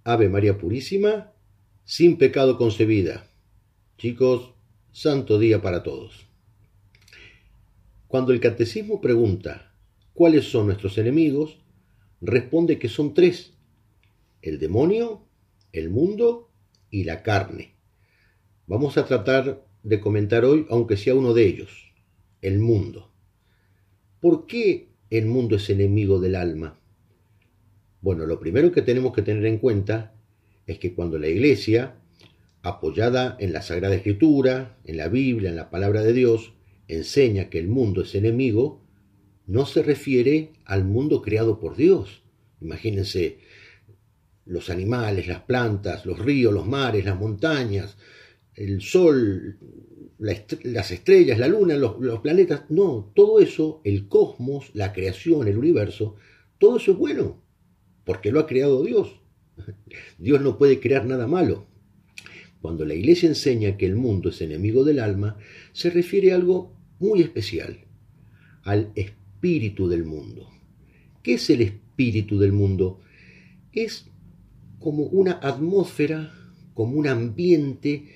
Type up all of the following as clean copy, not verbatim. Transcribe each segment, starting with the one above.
Ave María Purísima, sin pecado concebida. Chicos, santo día para todos. Cuando el catecismo pregunta cuáles son nuestros enemigos, responde que son tres: el demonio, el mundo y la carne. Vamos a tratar de comentar hoy, aunque sea uno de ellos, el mundo. ¿Por qué el mundo es enemigo del alma? Bueno, lo primero que tenemos que tener en cuenta es que cuando la Iglesia, apoyada en la Sagrada Escritura, en la Biblia, en la Palabra de Dios, enseña que el mundo es enemigo, no se refiere al mundo creado por Dios. Imagínense los animales, las plantas, los ríos, los mares, las montañas, el sol, las estrellas, la luna, los planetas. No, todo eso, el cosmos, la creación, el universo, todo eso es bueno, porque lo ha creado Dios. Dios no puede crear nada malo. Cuando la Iglesia enseña que el mundo es enemigo del alma, se refiere a algo muy especial, al espíritu del mundo. ¿Qué es el espíritu del mundo? Es como una atmósfera, como un ambiente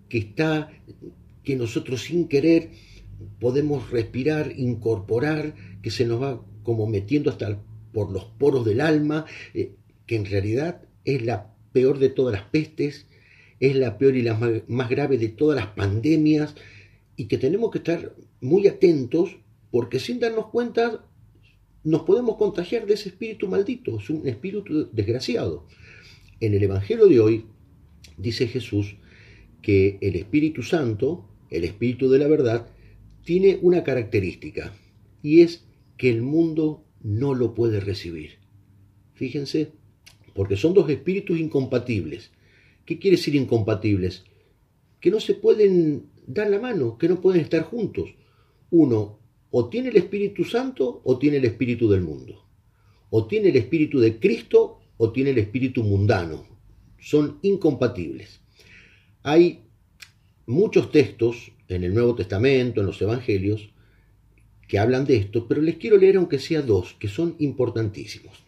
que nosotros sin querer podemos respirar, incorporar, que se nos va como metiendo hasta por los poros del alma, que en realidad es la peor de todas las pestes, es la peor y la más grave de todas las pandemias, y que tenemos que estar muy atentos, porque sin darnos cuenta nos podemos contagiar de ese espíritu maldito, es un espíritu desgraciado. En el Evangelio de hoy dice Jesús que el Espíritu Santo, el Espíritu de la verdad, tiene una característica, y es que el mundo no lo puede recibir. Fíjense, porque son dos espíritus incompatibles. ¿Qué quiere decir incompatibles? Que no se pueden dar la mano, que no pueden estar juntos. Uno o tiene el Espíritu Santo o tiene el espíritu del mundo. O tiene el espíritu de Cristo o tiene el espíritu mundano. Son incompatibles. Hay muchos textos en el Nuevo Testamento, en los Evangelios, que hablan de esto, pero les quiero leer aunque sea dos, que son importantísimos.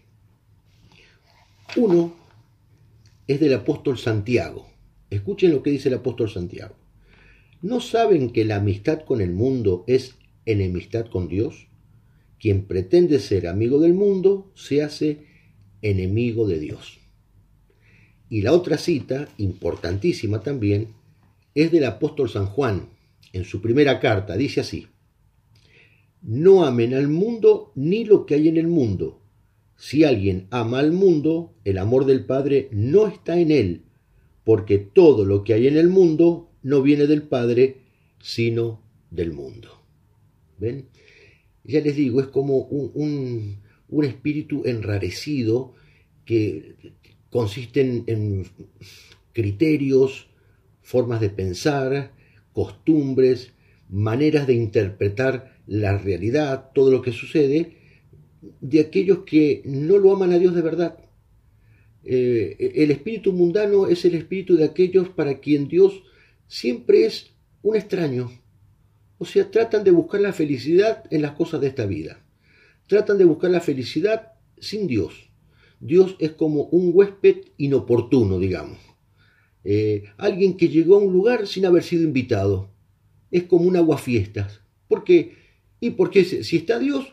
Uno es del apóstol Santiago. Escuchen lo que dice el apóstol Santiago. ¿No saben que la amistad con el mundo es enemistad con Dios? Quien pretende ser amigo del mundo se hace enemigo de Dios. Y la otra cita, importantísima también, es del apóstol San Juan. En su primera carta dice así: no amen al mundo ni lo que hay en el mundo. Si alguien ama al mundo, el amor del Padre no está en él, porque todo lo que hay en el mundo no viene del Padre, sino del mundo. ¿Ven? Ya les digo, es como un espíritu enrarecido que consiste en criterios, formas de pensar, costumbres, maneras de interpretar la realidad, todo lo que sucede, de aquellos que no lo aman a Dios de verdad. El espíritu mundano es el espíritu de aquellos para quien Dios siempre es un extraño. O sea, tratan de buscar la felicidad en las cosas de esta vida. Tratan de buscar la felicidad sin Dios. Dios es como un huésped inoportuno, digamos. Alguien que llegó a un lugar sin haber sido invitado. Es como un aguafiestas. ¿Por qué? Y porque si está Dios,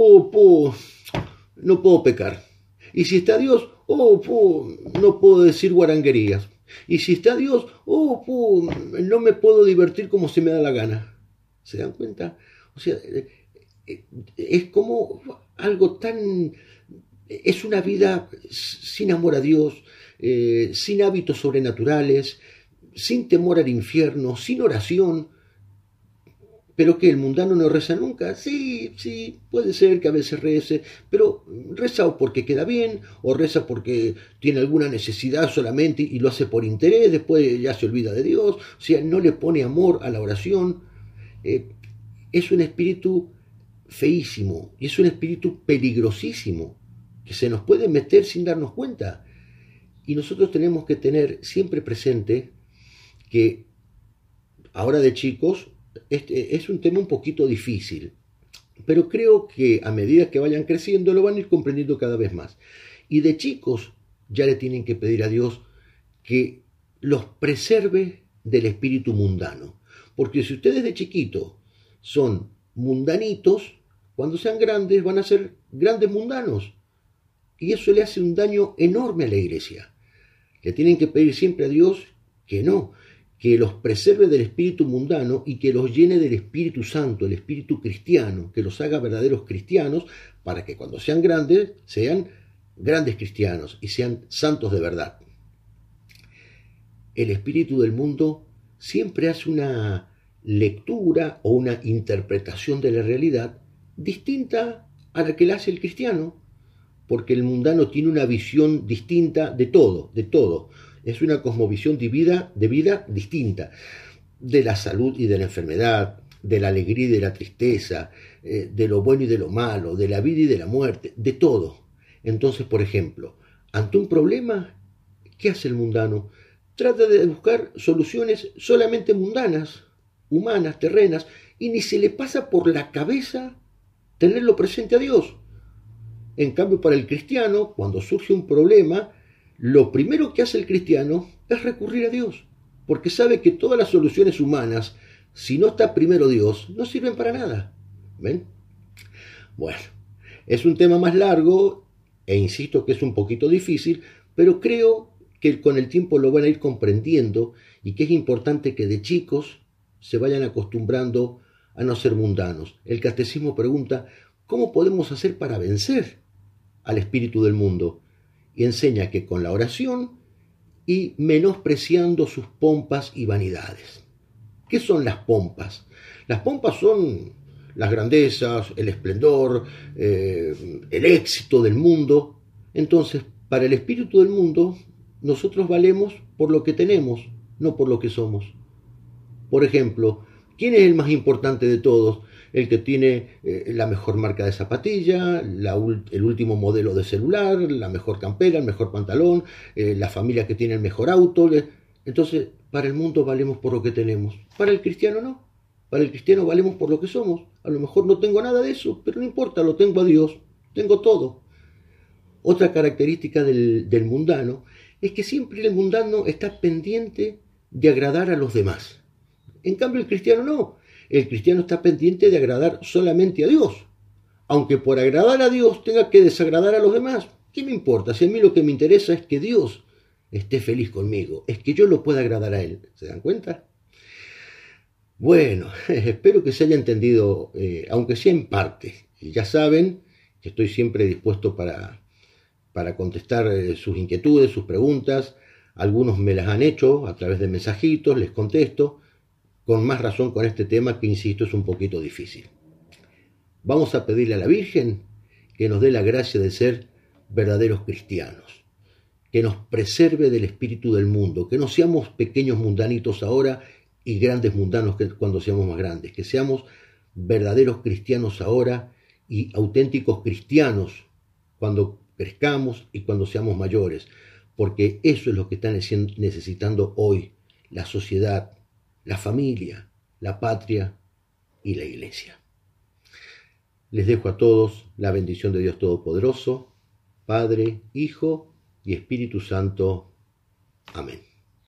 no puedo pecar. Y si está Dios, no puedo decir guaranguerías. Y si está Dios, no me puedo divertir como se me da la gana. ¿Se dan cuenta? O sea, es como algo tan... Es una vida sin amor a Dios, sin hábitos sobrenaturales, sin temor al infierno, sin oración. ¿Pero que el mundano no reza nunca? Sí, puede ser que a veces rece, pero reza o porque queda bien, o reza porque tiene alguna necesidad solamente y lo hace por interés, después ya se olvida de Dios, o sea, no le pone amor a la oración. Es un espíritu feísimo y es un espíritu peligrosísimo que se nos puede meter sin darnos cuenta. Y nosotros tenemos que tener siempre presente que ahora de chicos es un tema un poquito difícil, pero creo que a medida que vayan creciendo lo van a ir comprendiendo cada vez más. Y de chicos ya le tienen que pedir a Dios que los preserve del espíritu mundano. Porque si ustedes de chiquito son mundanitos, cuando sean grandes van a ser grandes mundanos. Y eso le hace un daño enorme a la iglesia. Le tienen que pedir siempre a Dios que no, que los preserve del espíritu mundano y que los llene del Espíritu Santo, el espíritu cristiano, que los haga verdaderos cristianos, para que cuando sean grandes cristianos y sean santos de verdad. El espíritu del mundo siempre hace una lectura o una interpretación de la realidad distinta a la que la hace el cristiano, porque el mundano tiene una visión distinta de todo. Es una cosmovisión de vida distinta, de la salud y de la enfermedad, de la alegría y de la tristeza, de lo bueno y de lo malo, de la vida y de la muerte, de todo. Entonces, por ejemplo, ante un problema, ¿qué hace el mundano? Trata de buscar soluciones solamente mundanas, humanas, terrenas, y ni se le pasa por la cabeza tenerlo presente a Dios. En cambio, para el cristiano, cuando surge un problema, lo primero que hace el cristiano es recurrir a Dios, porque sabe que todas las soluciones humanas, si no está primero Dios, no sirven para nada. ¿Ven? Bueno, es un tema más largo e insisto que es un poquito difícil, pero creo que con el tiempo lo van a ir comprendiendo y que es importante que de chicos se vayan acostumbrando a no ser mundanos. El catecismo pregunta, ¿cómo podemos hacer para vencer al espíritu del mundo? Y enseña que con la oración y menospreciando sus pompas y vanidades. ¿Qué son las pompas? Las pompas son las grandezas, el esplendor, el éxito del mundo. Entonces, para el espíritu del mundo, nosotros valemos por lo que tenemos, no por lo que somos. Por ejemplo, ¿quién es el más importante de todos? El que tiene la mejor marca de zapatilla, el último modelo de celular, la mejor campera, el mejor pantalón, la familia que tiene el mejor auto. Entonces, para el mundo valemos por lo que tenemos. Para el cristiano no. Para el cristiano valemos por lo que somos. A lo mejor no tengo nada de eso, pero no importa, lo tengo a Dios. Tengo todo. Otra característica del mundano es que siempre el mundano está pendiente de agradar a los demás. En cambio, el cristiano no. El cristiano está pendiente de agradar solamente a Dios. Aunque por agradar a Dios tenga que desagradar a los demás. ¿Qué me importa? Si a mí lo que me interesa es que Dios esté feliz conmigo. Es que yo lo pueda agradar a Él. ¿Se dan cuenta? Bueno, espero que se haya entendido, aunque sea en parte. Y ya saben que estoy siempre dispuesto para contestar sus inquietudes, sus preguntas. Algunos me las han hecho a través de mensajitos, les contesto. Con más razón con este tema que, insisto, es un poquito difícil. Vamos a pedirle a la Virgen que nos dé la gracia de ser verdaderos cristianos, que nos preserve del espíritu del mundo, que no seamos pequeños mundanitos ahora y grandes mundanos cuando seamos más grandes, que seamos verdaderos cristianos ahora y auténticos cristianos cuando crezcamos y cuando seamos mayores, porque eso es lo que está necesitando hoy la sociedad, la familia, la patria y la iglesia. Les dejo a todos la bendición de Dios Todopoderoso, Padre, Hijo y Espíritu Santo. Amén.